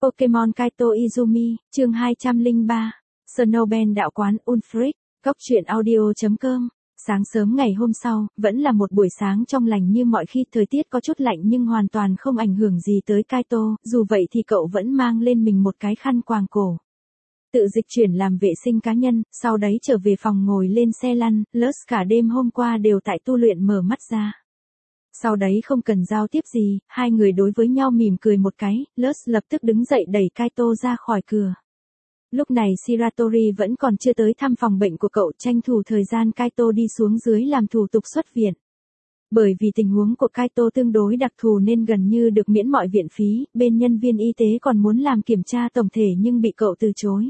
Pokemon Kaito Izumi, chương 203. Snowband đạo quán Ulfric, góc truyện audio.com. Sáng sớm ngày hôm sau, vẫn là một buổi sáng trong lành như mọi khi, thời tiết có chút lạnh nhưng hoàn toàn không ảnh hưởng gì tới Kaito, dù vậy thì cậu vẫn mang lên mình một cái khăn quàng cổ. Tự dịch chuyển làm vệ sinh cá nhân, sau đấy trở về phòng ngồi lên xe lăn, Luz cả đêm hôm qua đều tại tu luyện mở mắt ra. Sau đấy không cần giao tiếp gì, hai người đối với nhau mỉm cười một cái, Luz lập tức đứng dậy đẩy Kaito ra khỏi cửa. Lúc này Shiratori vẫn còn chưa tới thăm phòng bệnh của cậu, tranh thủ thời gian Kaito đi xuống dưới làm thủ tục xuất viện. Bởi vì tình huống của Kaito tương đối đặc thù nên gần như được miễn mọi viện phí, bên nhân viên y tế còn muốn làm kiểm tra tổng thể nhưng bị cậu từ chối.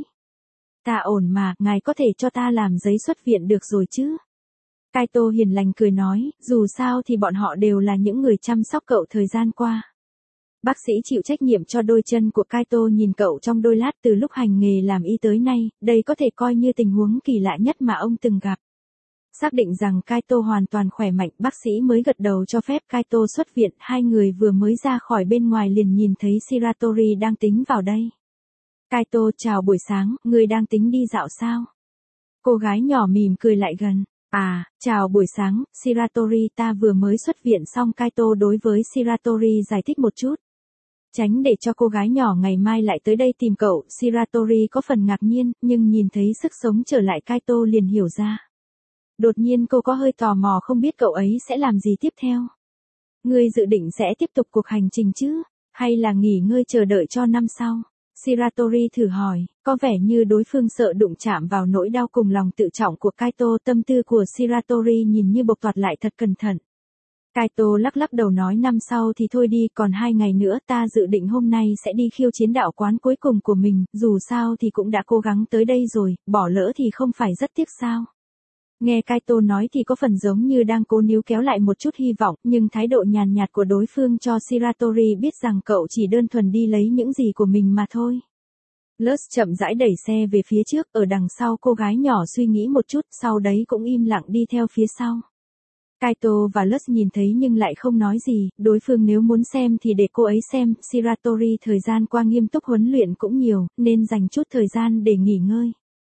Ta ổn mà, ngài có thể cho ta làm giấy xuất viện được rồi chứ? Kaito hiền lành cười nói, dù sao thì bọn họ đều là những người chăm sóc cậu thời gian qua. Bác sĩ chịu trách nhiệm cho đôi chân của Kaito nhìn cậu trong đôi lát từ lúc hành nghề làm y tới nay, đây có thể coi như tình huống kỳ lạ nhất mà ông từng gặp. Xác định rằng Kaito hoàn toàn khỏe mạnh, bác sĩ mới gật đầu cho phép Kaito xuất viện, hai người vừa mới ra khỏi bên ngoài liền nhìn thấy Shiratori đang tính vào đây. Kaito, chào buổi sáng, ngươi đang tính đi dạo sao? Cô gái nhỏ mỉm cười lại gần. À, chào buổi sáng, Shiratori, ta vừa mới xuất viện xong. Kaito đối với Shiratori giải thích một chút. Tránh để cho cô gái nhỏ ngày mai lại tới đây tìm cậu, Shiratori có phần ngạc nhiên, nhưng nhìn thấy sức sống trở lại Kaito liền hiểu ra. Đột nhiên cô có hơi tò mò không biết cậu ấy sẽ làm gì tiếp theo. Ngươi dự định sẽ tiếp tục cuộc hành trình chứ, hay là nghỉ ngơi chờ đợi cho năm sau? Shiratori thử hỏi, có vẻ như đối phương sợ đụng chạm vào nỗi đau cùng lòng tự trọng của Kaito. Tâm tư của Shiratori nhìn như bộc toạt lại thật cẩn thận. Kaito lắc lắc đầu nói, năm sau thì thôi đi, còn 2 ngày nữa ta dự định hôm nay sẽ đi khiêu chiến đạo quán cuối cùng của mình, dù sao thì cũng đã cố gắng tới đây rồi, bỏ lỡ thì không phải rất tiếc sao? Nghe Kaito nói thì có phần giống như đang cố níu kéo lại một chút hy vọng, nhưng thái độ nhàn nhạt của đối phương cho Shiratori biết rằng cậu chỉ đơn thuần đi lấy những gì của mình mà thôi. Luz chậm rãi đẩy xe về phía trước, ở đằng sau cô gái nhỏ suy nghĩ một chút, sau đấy cũng im lặng đi theo phía sau. Kaito và Luz nhìn thấy nhưng lại không nói gì, đối phương nếu muốn xem thì để cô ấy xem, Shiratori thời gian qua nghiêm túc huấn luyện cũng nhiều, nên dành chút thời gian để nghỉ ngơi.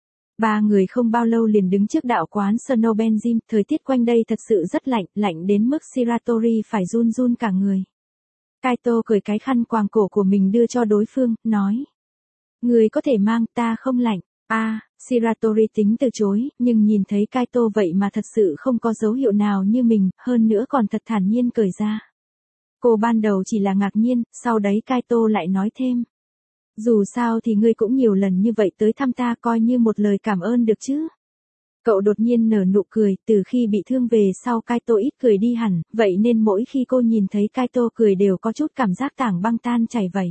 Ba người không bao lâu liền đứng trước đạo quán Snowband Gym, thời tiết quanh đây thật sự rất lạnh, lạnh đến mức Shiratori phải run run cả người. Kaito cởi cái khăn quàng cổ của mình đưa cho đối phương, nói. Người có thể mang, ta không lạnh. Shiratori tính từ chối, nhưng nhìn thấy Kaito vậy mà thật sự không có dấu hiệu nào như mình, hơn nữa còn thật thản nhiên cởi ra. Cô ban đầu chỉ là ngạc nhiên, sau đấy Kaito lại nói thêm. Dù sao thì ngươi cũng nhiều lần như vậy tới thăm ta, coi như một lời cảm ơn được chứ. Cậu đột nhiên nở nụ cười, từ khi bị thương về sau Kaito ít cười đi hẳn, vậy nên mỗi khi cô nhìn thấy Kaito cười đều có chút cảm giác tảng băng tan chảy vậy.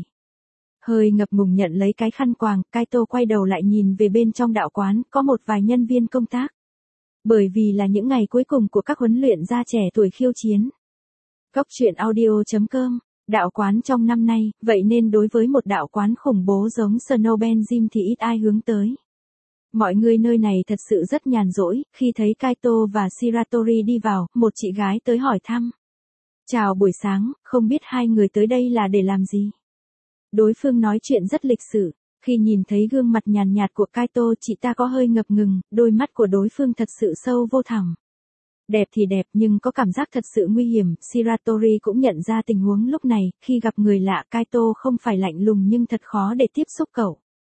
Hơi ngập ngùng nhận lấy cái khăn quàng, Kaito quay đầu lại nhìn về bên trong đạo quán, có một vài nhân viên công tác. Bởi vì là những ngày cuối cùng của các huấn luyện gia trẻ tuổi khiêu chiến. Góc truyện audio.com. Đạo quán trong năm nay, vậy nên đối với một đạo quán khủng bố giống Snowband Gym thì ít ai hướng tới. Mọi người nơi này thật sự rất nhàn rỗi, khi thấy Kaito và Shiratori đi vào, một chị gái tới hỏi thăm. Chào buổi sáng, không biết hai người tới đây là để làm gì? Đối phương nói chuyện rất lịch sự, khi nhìn thấy gương mặt nhàn nhạt của Kaito chị ta có hơi ngập ngừng, đôi mắt của đối phương thật sự sâu vô thẳm. Đẹp thì đẹp nhưng có cảm giác thật sự nguy hiểm, Shiratori cũng nhận ra tình huống lúc này, khi gặp người lạ Kaito không phải lạnh lùng nhưng thật khó để tiếp xúc cậu.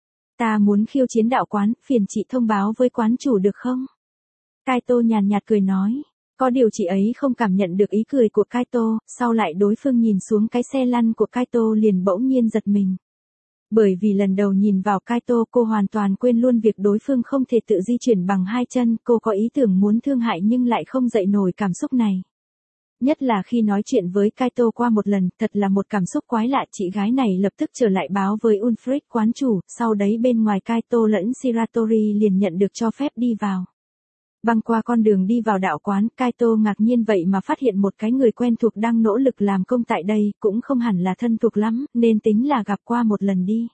Ta muốn khiêu chiến đạo quán, phiền chị thông báo với quán chủ được không? Kaito nhàn nhạt cười nói, có điều chị ấy không cảm nhận được ý cười của Kaito, sau lại đối phương nhìn xuống cái xe lăn của Kaito liền bỗng nhiên giật mình. Bởi vì lần đầu nhìn vào Kaito cô hoàn toàn quên luôn việc đối phương không thể tự di chuyển bằng hai chân, cô có ý tưởng muốn thương hại nhưng lại không dậy nổi cảm xúc này. Nhất là khi nói chuyện với Kaito qua một lần, thật là một cảm xúc quái lạ, chị gái này lập tức trở lại báo với Ulfric quán chủ, sau đấy bên ngoài Kaito lẫn Shiratori liền nhận được cho phép đi vào. Băng qua con đường đi vào đạo quán, Kaito ngạc nhiên vậy mà phát hiện một cái người quen thuộc đang nỗ lực làm công tại đây, cũng không hẳn là thân thuộc lắm, nên tính là gặp qua một lần đi.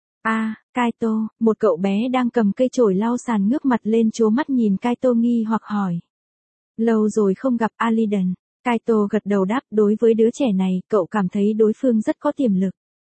Kaito, một cậu bé đang cầm cây chổi lau sàn ngước mặt lên trố mắt nhìn Kaito nghi hoặc hỏi. Lâu rồi không gặp Aliden. Kaito gật đầu đáp, đối với đứa trẻ này, cậu cảm thấy đối phương rất có tiềm lực.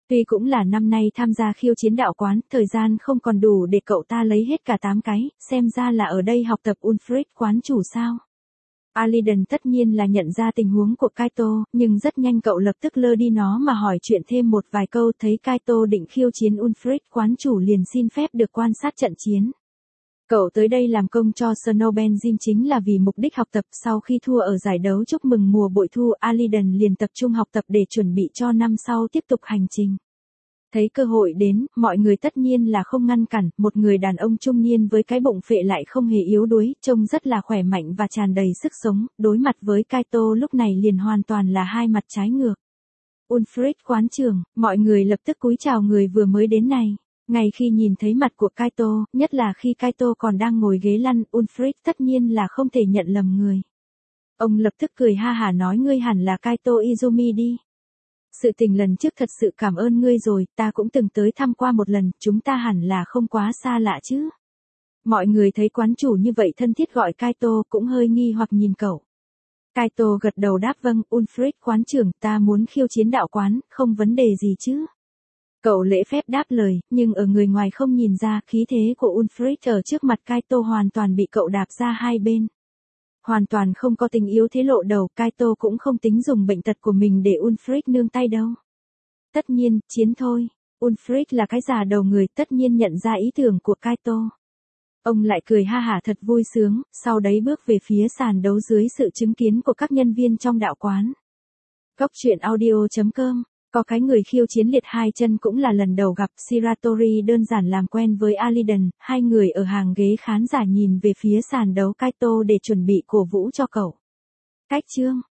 Tuy cũng là năm nay tham gia khiêu chiến đạo quán, thời gian không còn đủ để cậu ta lấy hết cả 8 cái, xem ra là ở đây học tập Ulfric quán chủ sao. Aliden tất nhiên là nhận ra tình huống của Kaito, nhưng rất nhanh cậu lập tức lơ đi nó mà hỏi chuyện thêm một vài câu, thấy Kaito định khiêu chiến Ulfric quán chủ liền xin phép được quan sát trận chiến. Cậu tới đây làm công cho Snowbell Gym chính là vì mục đích học tập, sau khi thua ở giải đấu chúc mừng mùa bội thu, Aliden liền tập trung học tập để chuẩn bị cho năm sau tiếp tục hành trình. Thấy cơ hội đến, mọi người tất nhiên là không ngăn cản, một người đàn ông trung niên với cái bụng phệ lại không hề yếu đuối, trông rất là khỏe mạnh và tràn đầy sức sống, đối mặt với Kaito lúc này liền hoàn toàn là hai mặt trái ngược. Ulfric quán trưởng, mọi người lập tức cúi chào người vừa mới đến này. Ngay khi nhìn thấy mặt của Kaito, nhất là khi Kaito còn đang ngồi ghế lăn, Ulfric tất nhiên là không thể nhận lầm người. Ông lập tức cười ha hả nói ngươi hẳn là Kaito Izumi đi. Sự tình lần trước thật sự cảm ơn ngươi rồi, ta cũng từng tới thăm qua một lần, chúng ta hẳn là không quá xa lạ chứ. Mọi người thấy quán chủ như vậy thân thiết gọi Kaito cũng hơi nghi hoặc nhìn cậu. Kaito gật đầu đáp vâng, Ulfric quán trưởng, ta muốn khiêu chiến đạo quán, không vấn đề gì chứ. Cậu lễ phép đáp lời, nhưng ở người ngoài không nhìn ra, khí thế của Ulfric ở trước mặt Kaito hoàn toàn bị cậu đạp ra hai bên. Hoàn toàn không có tình yếu thế lộ đầu, Kaito cũng không tính dùng bệnh tật của mình để Ulfric nương tay đâu. Tất nhiên, chiến thôi. Ulfric là cái già đầu người, tất nhiên nhận ra ý tưởng của Kaito. Ông lại cười ha hả thật vui sướng, sau đấy bước về phía sàn đấu dưới sự chứng kiến của các nhân viên trong đạo quán. Góc truyện audio.com. Có cái người khiêu chiến liệt hai chân cũng là lần đầu gặp, Shiratori đơn giản làm quen với Aliden, hai người ở hàng ghế khán giả nhìn về phía sàn đấu Kaito để chuẩn bị cổ vũ cho cậu. Cách chương